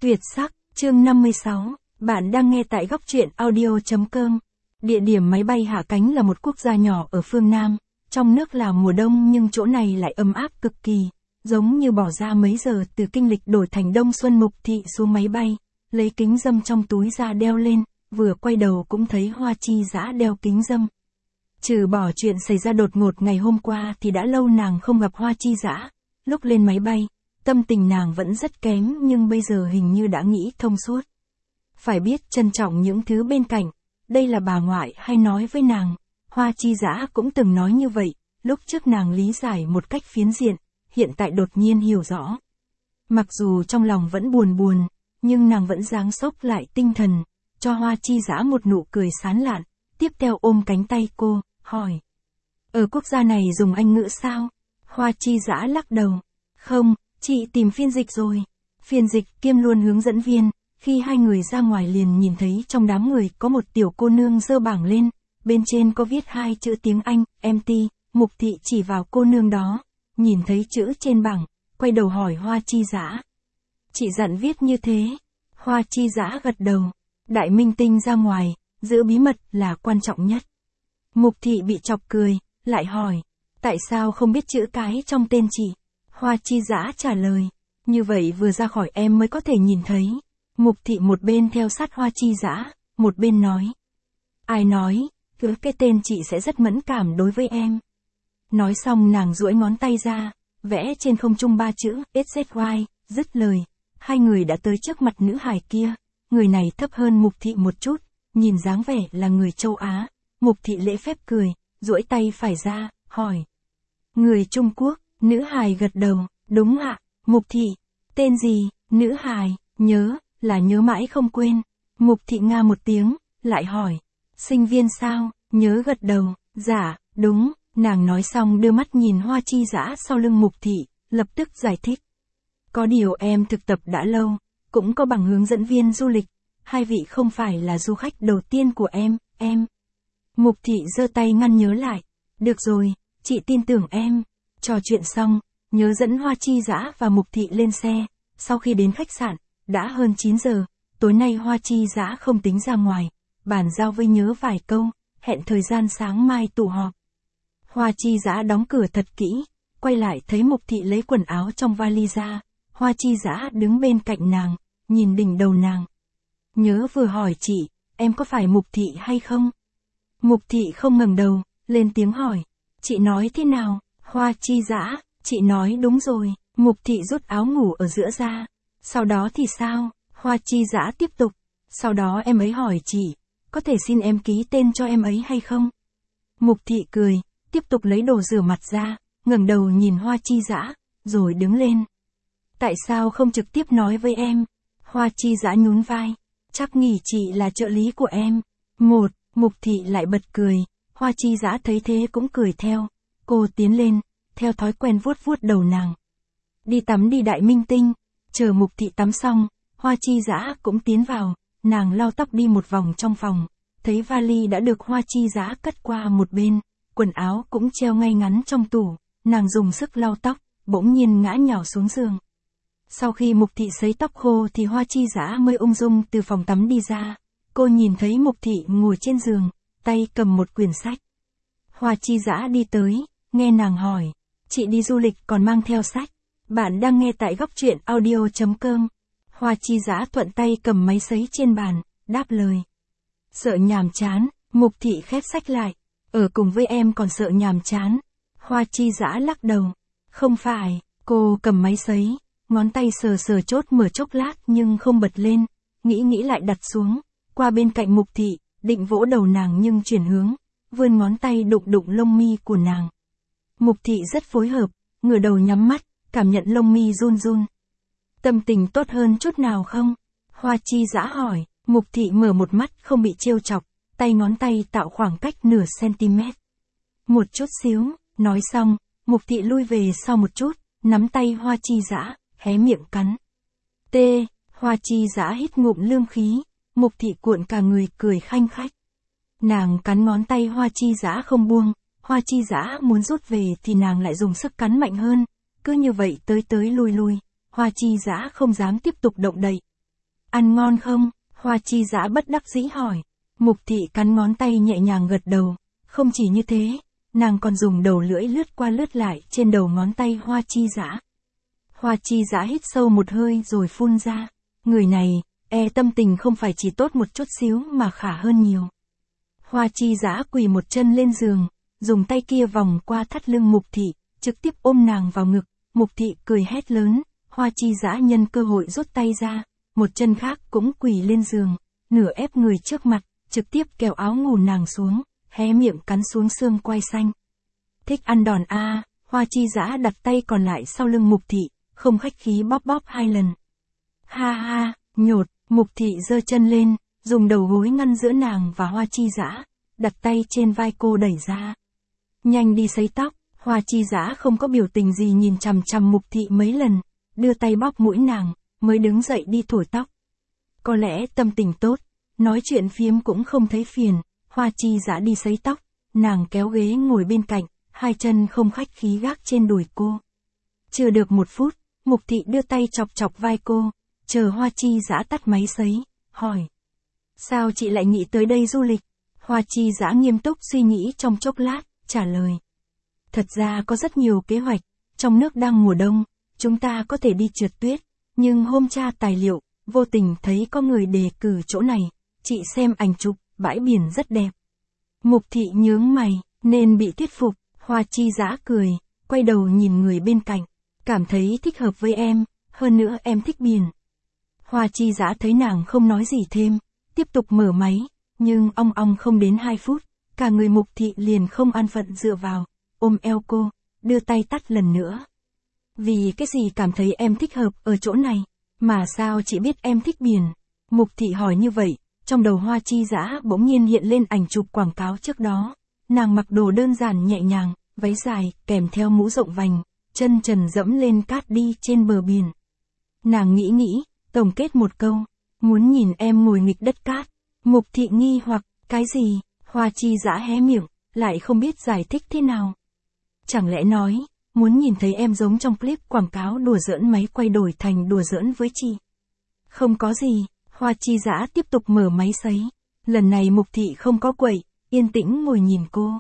Tuyệt sắc, chương 56, bạn đang nghe tại góc truyện audio.com. Địa điểm máy bay hạ cánh là một quốc gia nhỏ ở phương Nam, trong nước là mùa đông nhưng chỗ này lại ấm áp cực kỳ, giống như bỏ ra mấy giờ từ kinh lịch đổi thành đông xuân. Mục Thị xuống máy bay, lấy kính râm trong túi ra đeo lên, vừa quay đầu cũng thấy Hoa Chi Dã đeo kính râm. Trừ bỏ chuyện xảy ra đột ngột ngày hôm qua thì đã lâu nàng không gặp Hoa Chi Dã. Lúc lên máy bay, tâm tình nàng vẫn rất kém nhưng bây giờ hình như đã nghĩ thông suốt. Phải biết trân trọng những thứ bên cạnh, đây là bà ngoại hay nói với nàng. Hoa Chi Dã cũng từng nói như vậy, lúc trước nàng lý giải một cách phiến diện, hiện tại đột nhiên hiểu rõ. Mặc dù trong lòng vẫn buồn buồn, nhưng nàng vẫn giáng sốc lại tinh thần, cho Hoa Chi Dã một nụ cười sán lạn, tiếp theo ôm cánh tay cô, hỏi. Ở quốc gia này dùng Anh ngữ sao? Hoa Chi Dã lắc đầu. Không, chị tìm phiên dịch rồi. Phiên dịch kiêm luôn hướng dẫn viên, khi hai người ra ngoài liền nhìn thấy trong đám người có một tiểu cô nương giơ bảng lên, bên trên có viết hai chữ tiếng Anh, MT, Mục Thị chỉ vào cô nương đó, nhìn thấy chữ trên bảng, quay đầu hỏi Hoa Chi Dã. Chị dặn viết như thế. Hoa Chi Dã gật đầu. Đại minh tinh ra ngoài, giữ bí mật là quan trọng nhất. Mục Thị bị chọc cười, lại hỏi, tại sao không biết chữ cái trong tên chị? Hoa Chi Dã trả lời, như vậy vừa ra khỏi em mới có thể nhìn thấy. Mục Thị một bên theo sát Hoa Chi Dã, một bên nói. Ai nói, cứ cái tên chị sẽ rất mẫn cảm đối với em. Nói xong nàng duỗi ngón tay ra, vẽ trên không trung ba chữ, SZY, dứt lời. Hai người đã tới trước mặt nữ hài kia, người này thấp hơn Mục Thị một chút, nhìn dáng vẻ là người châu Á. Mục Thị lễ phép cười, duỗi tay phải ra, hỏi. Người Trung Quốc, nữ hài gật đầu, đúng ạ. Mục Thị, tên gì? Nữ hài, nhớ, là nhớ mãi không quên. Mục Thị nga một tiếng, lại hỏi. Sinh viên sao? Nhớ gật đầu, dạ, đúng. Nàng nói xong đưa mắt nhìn Hoa Chi Dã sau lưng Mục Thị, lập tức giải thích. Có điều em thực tập đã lâu, cũng có bằng hướng dẫn viên du lịch. Hai vị không phải là du khách đầu tiên của em. Mục Thị giơ tay ngăn nhớ lại. Được rồi, chị tin tưởng em. Trò chuyện xong, nhớ dẫn Hoa Chi Dã và Mục Thị lên xe. Sau khi đến khách sạn, đã hơn 9 giờ. Tối nay Hoa Chi Dã không tính ra ngoài, bàn giao với nhớ vài câu, hẹn thời gian sáng mai tụ họp. Hoa Chi Dã đóng cửa thật kỹ, quay lại thấy Mục Thị lấy quần áo trong vali ra. Hoa Chi Dã đứng bên cạnh nàng, nhìn đỉnh đầu nàng. Nhớ vừa hỏi chị, em có phải Mục Thị hay không? Mục Thị không ngẩng đầu, lên tiếng hỏi. Chị nói thế nào? Hoa Chi Dã, chị nói đúng rồi. Mục Thị rút áo ngủ ở giữa ra. Sau đó thì sao? Hoa Chi Dã tiếp tục. Sau đó em ấy hỏi chị, có thể xin em ký tên cho em ấy hay không? Mục Thị cười, tiếp tục lấy đồ rửa mặt ra, ngẩng đầu nhìn Hoa Chi Dã, rồi đứng lên. Tại sao không trực tiếp nói với em? Hoa Chi Dã nhún vai. Chắc nghĩ chị là trợ lý của em. Mục Thị lại bật cười. Hoa Chi Dã thấy thế cũng cười theo. Cô tiến lên, theo thói quen vuốt vuốt đầu nàng. Đi tắm đi đại minh tinh. Chờ Mục Thị tắm xong, Hoa Chi Dã cũng tiến vào. Nàng lau tóc đi một vòng trong phòng. Thấy vali đã được Hoa Chi Dã cất qua một bên. Quần áo cũng treo ngay ngắn trong tủ. Nàng dùng sức lau tóc, bỗng nhiên ngã nhào xuống giường. Sau khi Mục Thị sấy tóc khô thì Hoa Chi Dã mới ung dung từ phòng tắm đi ra. Cô nhìn thấy Mục Thị ngồi trên giường, tay cầm một quyển sách. Hoa Chi Dã đi tới, nghe nàng hỏi. Chị đi du lịch còn mang theo sách. Bạn đang nghe tại góc truyện audio.com. Hoa Chi Dã thuận tay cầm máy sấy trên bàn, đáp lời. Sợ nhàm chán. Mục Thị khép sách lại. Ở cùng với em còn sợ nhàm chán. Hoa Chi Dã lắc đầu. Không phải. Cô cầm máy sấy, ngón tay sờ sờ chốt mở chốc lát nhưng không bật lên. Nghĩ lại đặt xuống, qua bên cạnh Mục Thị, định vỗ đầu nàng nhưng chuyển hướng, vươn ngón tay đụng lông mi của nàng. Mục Thị rất phối hợp, ngửa đầu nhắm mắt, cảm nhận lông mi run run. Tâm tình tốt hơn chút nào không? Hoa Chi Dã hỏi. Mục Thị mở một mắt không bị trêu chọc, tay ngón tay tạo khoảng cách nửa cm. Một chút xíu, nói xong, Mục Thị lui về sau một chút, nắm tay Hoa Chi Dã, hé miệng cắn. Hoa Chi Dã hít ngụm lương khí, Mục Thị cuộn cả người cười khanh khách. Nàng cắn ngón tay Hoa Chi Dã không buông, Hoa Chi Dã muốn rút về thì nàng lại dùng sức cắn mạnh hơn, cứ như vậy tới lui, Hoa Chi Dã không dám tiếp tục động đậy. ăn ngon không? Hoa chi dã bất đắc dĩ hỏi. Mục thị cắn ngón tay nhẹ nhàng gật đầu, không chỉ như thế, nàng còn dùng đầu lưỡi lướt qua lướt lại trên đầu ngón tay hoa chi dã. Hoa chi dã hít sâu một hơi rồi phun ra, người này, tâm tình không phải chỉ tốt một chút xíu mà khả hơn nhiều. Hoa chi dã quỳ một chân lên giường, dùng tay kia vòng qua thắt lưng mục thị, trực tiếp ôm nàng vào ngực, mục thị cười hét lớn, hoa chi dã nhân cơ hội rút tay ra, một chân khác cũng quỳ lên giường, nửa ép người trước mặt, trực tiếp kéo áo ngủ nàng xuống, hé miệng cắn xuống xương quai xanh. Thích ăn đòn a, hoa chi dã đặt tay còn lại sau lưng mục thị, không khách khí bóp bóp 2 lần. Ha ha, nhột, mục thị giơ chân lên, dùng đầu gối ngăn giữa nàng và hoa chi dã, đặt tay trên vai cô đẩy ra. Nhanh đi sấy tóc, hoa chi dã không có biểu tình gì nhìn chằm chằm mục thị mấy lần, đưa tay bóp mũi nàng, mới đứng dậy đi thổi tóc. Có lẽ tâm tình tốt, nói chuyện phiếm cũng không thấy phiền, hoa chi dã đi sấy tóc, nàng kéo ghế ngồi bên cạnh, 2 chân không khách khí gác trên đùi cô. Chưa được 1 phút, mục thị đưa tay chọc chọc vai cô, chờ hoa chi dã tắt máy sấy, hỏi. Sao chị lại nghĩ tới đây du lịch? Hoa chi dã nghiêm túc suy nghĩ trong chốc lát, trả lời. Thật ra có rất nhiều kế hoạch, trong nước đang mùa đông, chúng ta có thể đi trượt tuyết, nhưng hôm tra tài liệu, vô tình thấy có người đề cử chỗ này, chị xem ảnh chụp, bãi biển rất đẹp. Mục thị nhướng mày, nên bị thuyết phục, hoa chi dã cười, quay đầu nhìn người bên cạnh, cảm thấy thích hợp với em, hơn nữa em thích biển. Hoa chi dã thấy nàng không nói gì thêm, tiếp tục mở máy, nhưng ong ong không đến 2 phút, cả người mục thị liền không an phận dựa vào, ôm eo cô, đưa tay tắt lần nữa. Vì cái gì cảm thấy em thích hợp ở chỗ này, mà sao chị biết em thích biển? Mục thị hỏi như vậy, trong đầu hoa chi dã bỗng nhiên hiện lên ảnh chụp quảng cáo trước đó, nàng mặc đồ đơn giản nhẹ nhàng, váy dài, kèm theo mũ rộng vành, chân trần dẫm lên cát đi trên bờ biển. Nàng nghĩ, tổng kết một câu, muốn nhìn em ngồi nghịch đất cát. Mục thị nghi hoặc, cái gì? Hoa chi dã hé miệng, lại không biết giải thích thế nào. Chẳng lẽ nói, muốn nhìn thấy em giống trong clip quảng cáo đùa giỡn máy quay đổi thành đùa giỡn với chị? Không có gì, hoa chi dã tiếp tục mở máy sấy. Lần này mục thị không có quậy, yên tĩnh ngồi nhìn cô.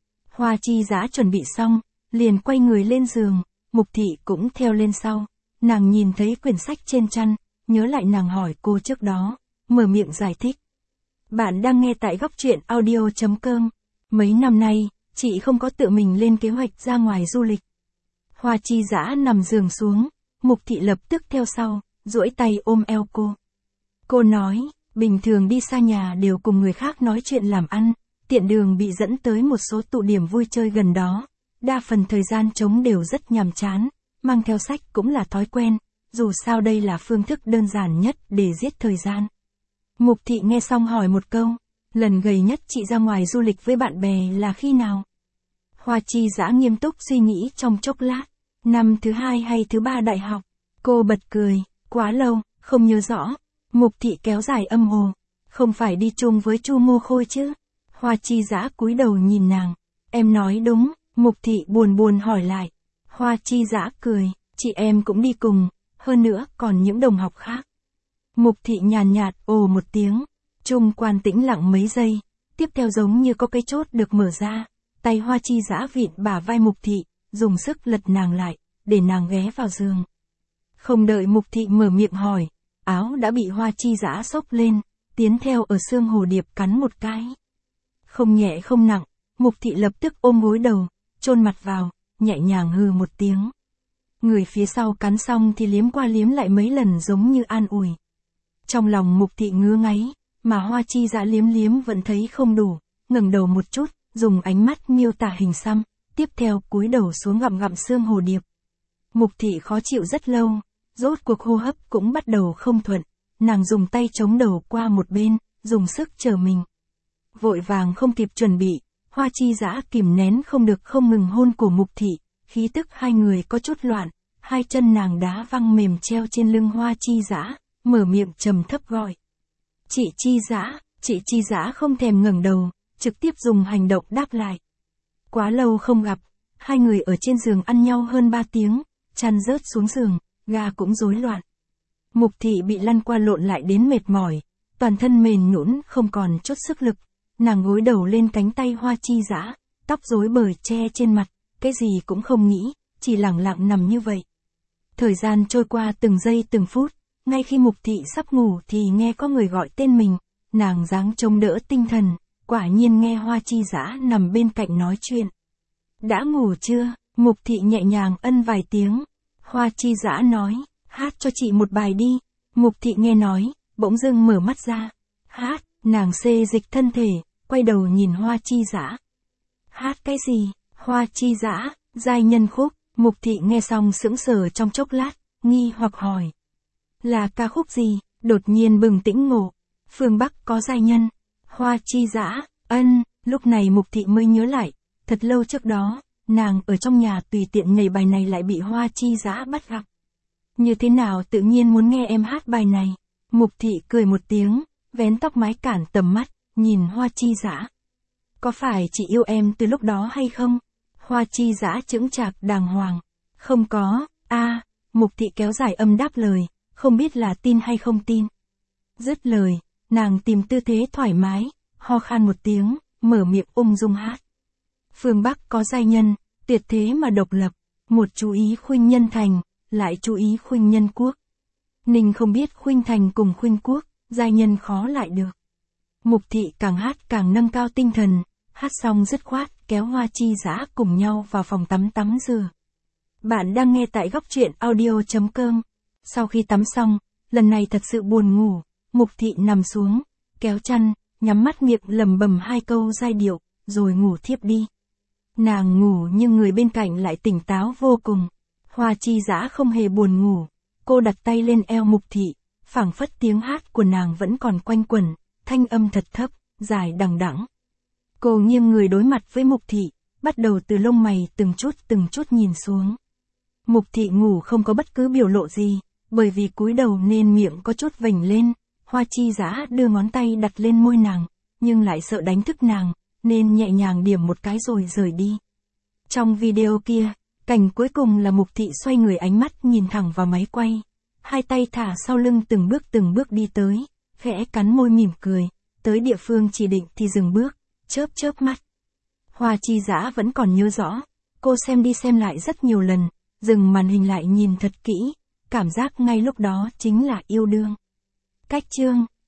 Hoa chi dã chuẩn bị xong, liền quay người lên giường, mục thị cũng theo lên sau. Nàng nhìn thấy quyển sách trên chăn, nhớ lại nàng hỏi cô trước đó, mở miệng giải thích. Bạn đang nghe tại góc truyện audio.com. Mấy năm nay, chị không có tự mình lên kế hoạch ra ngoài du lịch. Hoa chi dã nằm giường xuống, mục thị lập tức theo sau, duỗi tay ôm eo cô. Cô nói, bình thường đi xa nhà đều cùng người khác nói chuyện làm ăn, tiện đường bị dẫn tới một số tụ điểm vui chơi gần đó. Đa phần thời gian trống đều rất nhàm chán, mang theo sách cũng là thói quen, dù sao đây là phương thức đơn giản nhất để giết thời gian. Mục thị nghe xong hỏi một câu, lần gần nhất chị ra ngoài du lịch với bạn bè là khi nào? Hoa chi dã nghiêm túc suy nghĩ trong chốc lát, năm thứ 2 hay thứ 3 đại học. Cô bật cười, quá lâu, không nhớ rõ. Mục thị kéo dài âm hồ, không phải đi chung với Chu Mô Khôi chứ? Hoa chi dã cúi đầu nhìn nàng, em nói đúng. Mục thị buồn buồn hỏi lại. Hoa chi dã cười, chị em cũng đi cùng, hơn nữa còn những đồng học khác. Mục thị nhàn nhạt ồ một tiếng, chung quan tĩnh lặng mấy giây, tiếp theo giống như có cái chốt được mở ra, tay hoa chi dã vịn bả vai mục thị, dùng sức lật nàng lại, để nàng ghé vào giường. Không đợi mục thị mở miệng hỏi, áo đã bị hoa chi dã xốc lên, tiến theo ở xương hồ điệp cắn một cái. Không nhẹ không nặng, mục thị lập tức ôm gối đầu, chôn mặt vào, nhẹ nhàng hừ một tiếng. Người phía sau cắn xong thì liếm qua liếm lại mấy lần giống như an ủi. Trong lòng mục thị ngứa ngáy, mà hoa chi dã liếm liếm vẫn thấy không đủ, ngẩng đầu một chút, dùng ánh mắt miêu tả hình xăm, tiếp theo cúi đầu xuống gặm gặm xương hồ điệp. Mục thị khó chịu rất lâu, rốt cuộc hô hấp cũng bắt đầu không thuận, nàng dùng tay chống đầu qua một bên, dùng sức chờ mình. Vội vàng không kịp chuẩn bị, hoa chi dã kìm nén không được không ngừng hôn cổ mục thị, khí tức hai người có chút loạn, 2 chân nàng đá văng mềm treo trên lưng hoa chi dã, mở miệng trầm thấp gọi. Chị chi dã không thèm ngẩng đầu, trực tiếp dùng hành động đáp lại. Quá lâu không gặp, hai người ở trên giường ăn nhau hơn 3 tiếng, chăn rớt xuống giường, ga cũng rối loạn. Mục Thị bị lăn qua lộn lại đến mệt mỏi, toàn thân mềm nhũn không còn chút sức lực, nàng gối đầu lên cánh tay Hoa Chi Dã, tóc rối bời che trên mặt, cái gì cũng không nghĩ, chỉ lẳng lặng nằm như vậy. Thời gian trôi qua từng giây từng phút, ngay khi Mục Thị sắp ngủ thì nghe có người gọi tên mình, nàng dáng chống đỡ tinh thần, quả nhiên nghe Hoa Chi Dã nằm bên cạnh nói chuyện. Đã ngủ chưa? Mục Thị nhẹ nhàng ân vài tiếng. Hoa Chi Dã nói, hát cho chị một bài đi. Mục Thị nghe nói, bỗng dưng mở mắt ra. Hát, nàng xê dịch thân thể, quay đầu nhìn Hoa Chi Dã. Hát cái gì? Hoa Chi Dã, giai nhân khúc. Mục Thị nghe xong sững sờ trong chốc lát, nghi hoặc hỏi. Là ca khúc gì? Đột nhiên bừng tỉnh ngộ. Phương Bắc có giai nhân. Hoa Chi Dã, ân, lúc này Mục Thị mới nhớ lại. Thật lâu trước đó, nàng ở trong nhà tùy tiện nhảy bài này lại bị Hoa Chi Dã bắt gặp. Như thế nào tự nhiên muốn nghe em hát bài này. Mục Thị cười một tiếng, vén tóc mái cản tầm mắt, nhìn Hoa Chi Dã. Có phải chị yêu em từ lúc đó hay không? Hoa Chi Dã chững chạc đàng hoàng. Không có, Mục Thị kéo dài âm đáp lời, không biết là tin hay không tin. Dứt lời, nàng tìm tư thế thoải mái, ho khan một tiếng, mở miệng ung dung hát. Phương Bắc có giai nhân, tuyệt thế mà độc lập, một chú ý khuynh nhân thành, lại chú ý khuynh nhân quốc. Ninh không biết khuynh thành cùng khuynh quốc, giai nhân khó lại được. Mục Thị càng hát càng nâng cao tinh thần, hát xong dứt khoát kéo Hoa Chi Dã cùng nhau vào phòng tắm rửa. Bạn đang nghe tại góc truyện audio.com. Sau khi tắm xong, lần này thật sự buồn ngủ, Mục Thị nằm xuống, kéo chăn, nhắm mắt miệng lẩm bẩm hai câu giai điệu, rồi ngủ thiếp đi. Nàng ngủ nhưng người bên cạnh lại tỉnh táo vô cùng. Hoa Chi Dã không hề buồn ngủ, cô đặt tay lên eo Mục Thị, phảng phất tiếng hát của nàng vẫn còn quanh quẩn, thanh âm thật thấp, dài đằng đẵng. Cô nghiêng người đối mặt với Mục Thị, bắt đầu từ lông mày từng chút nhìn xuống. Mục Thị ngủ không có bất cứ biểu lộ gì, bởi vì cúi đầu nên miệng có chút vểnh lên. Hoa Chi Dã đưa ngón tay đặt lên môi nàng, nhưng lại sợ đánh thức nàng, nên nhẹ nhàng điểm một cái rồi rời đi. Trong video kia, cảnh cuối cùng là Mục Thị xoay người ánh mắt nhìn thẳng vào máy quay. Hai tay thả sau lưng từng bước đi tới, khẽ cắn môi mỉm cười, tới địa phương chỉ định thì dừng bước, chớp mắt. Hoa Chi Dã vẫn còn nhớ rõ, cô xem đi xem lại rất nhiều lần, dừng màn hình lại nhìn thật kỹ, cảm giác ngay lúc đó chính là yêu đương. Cách chương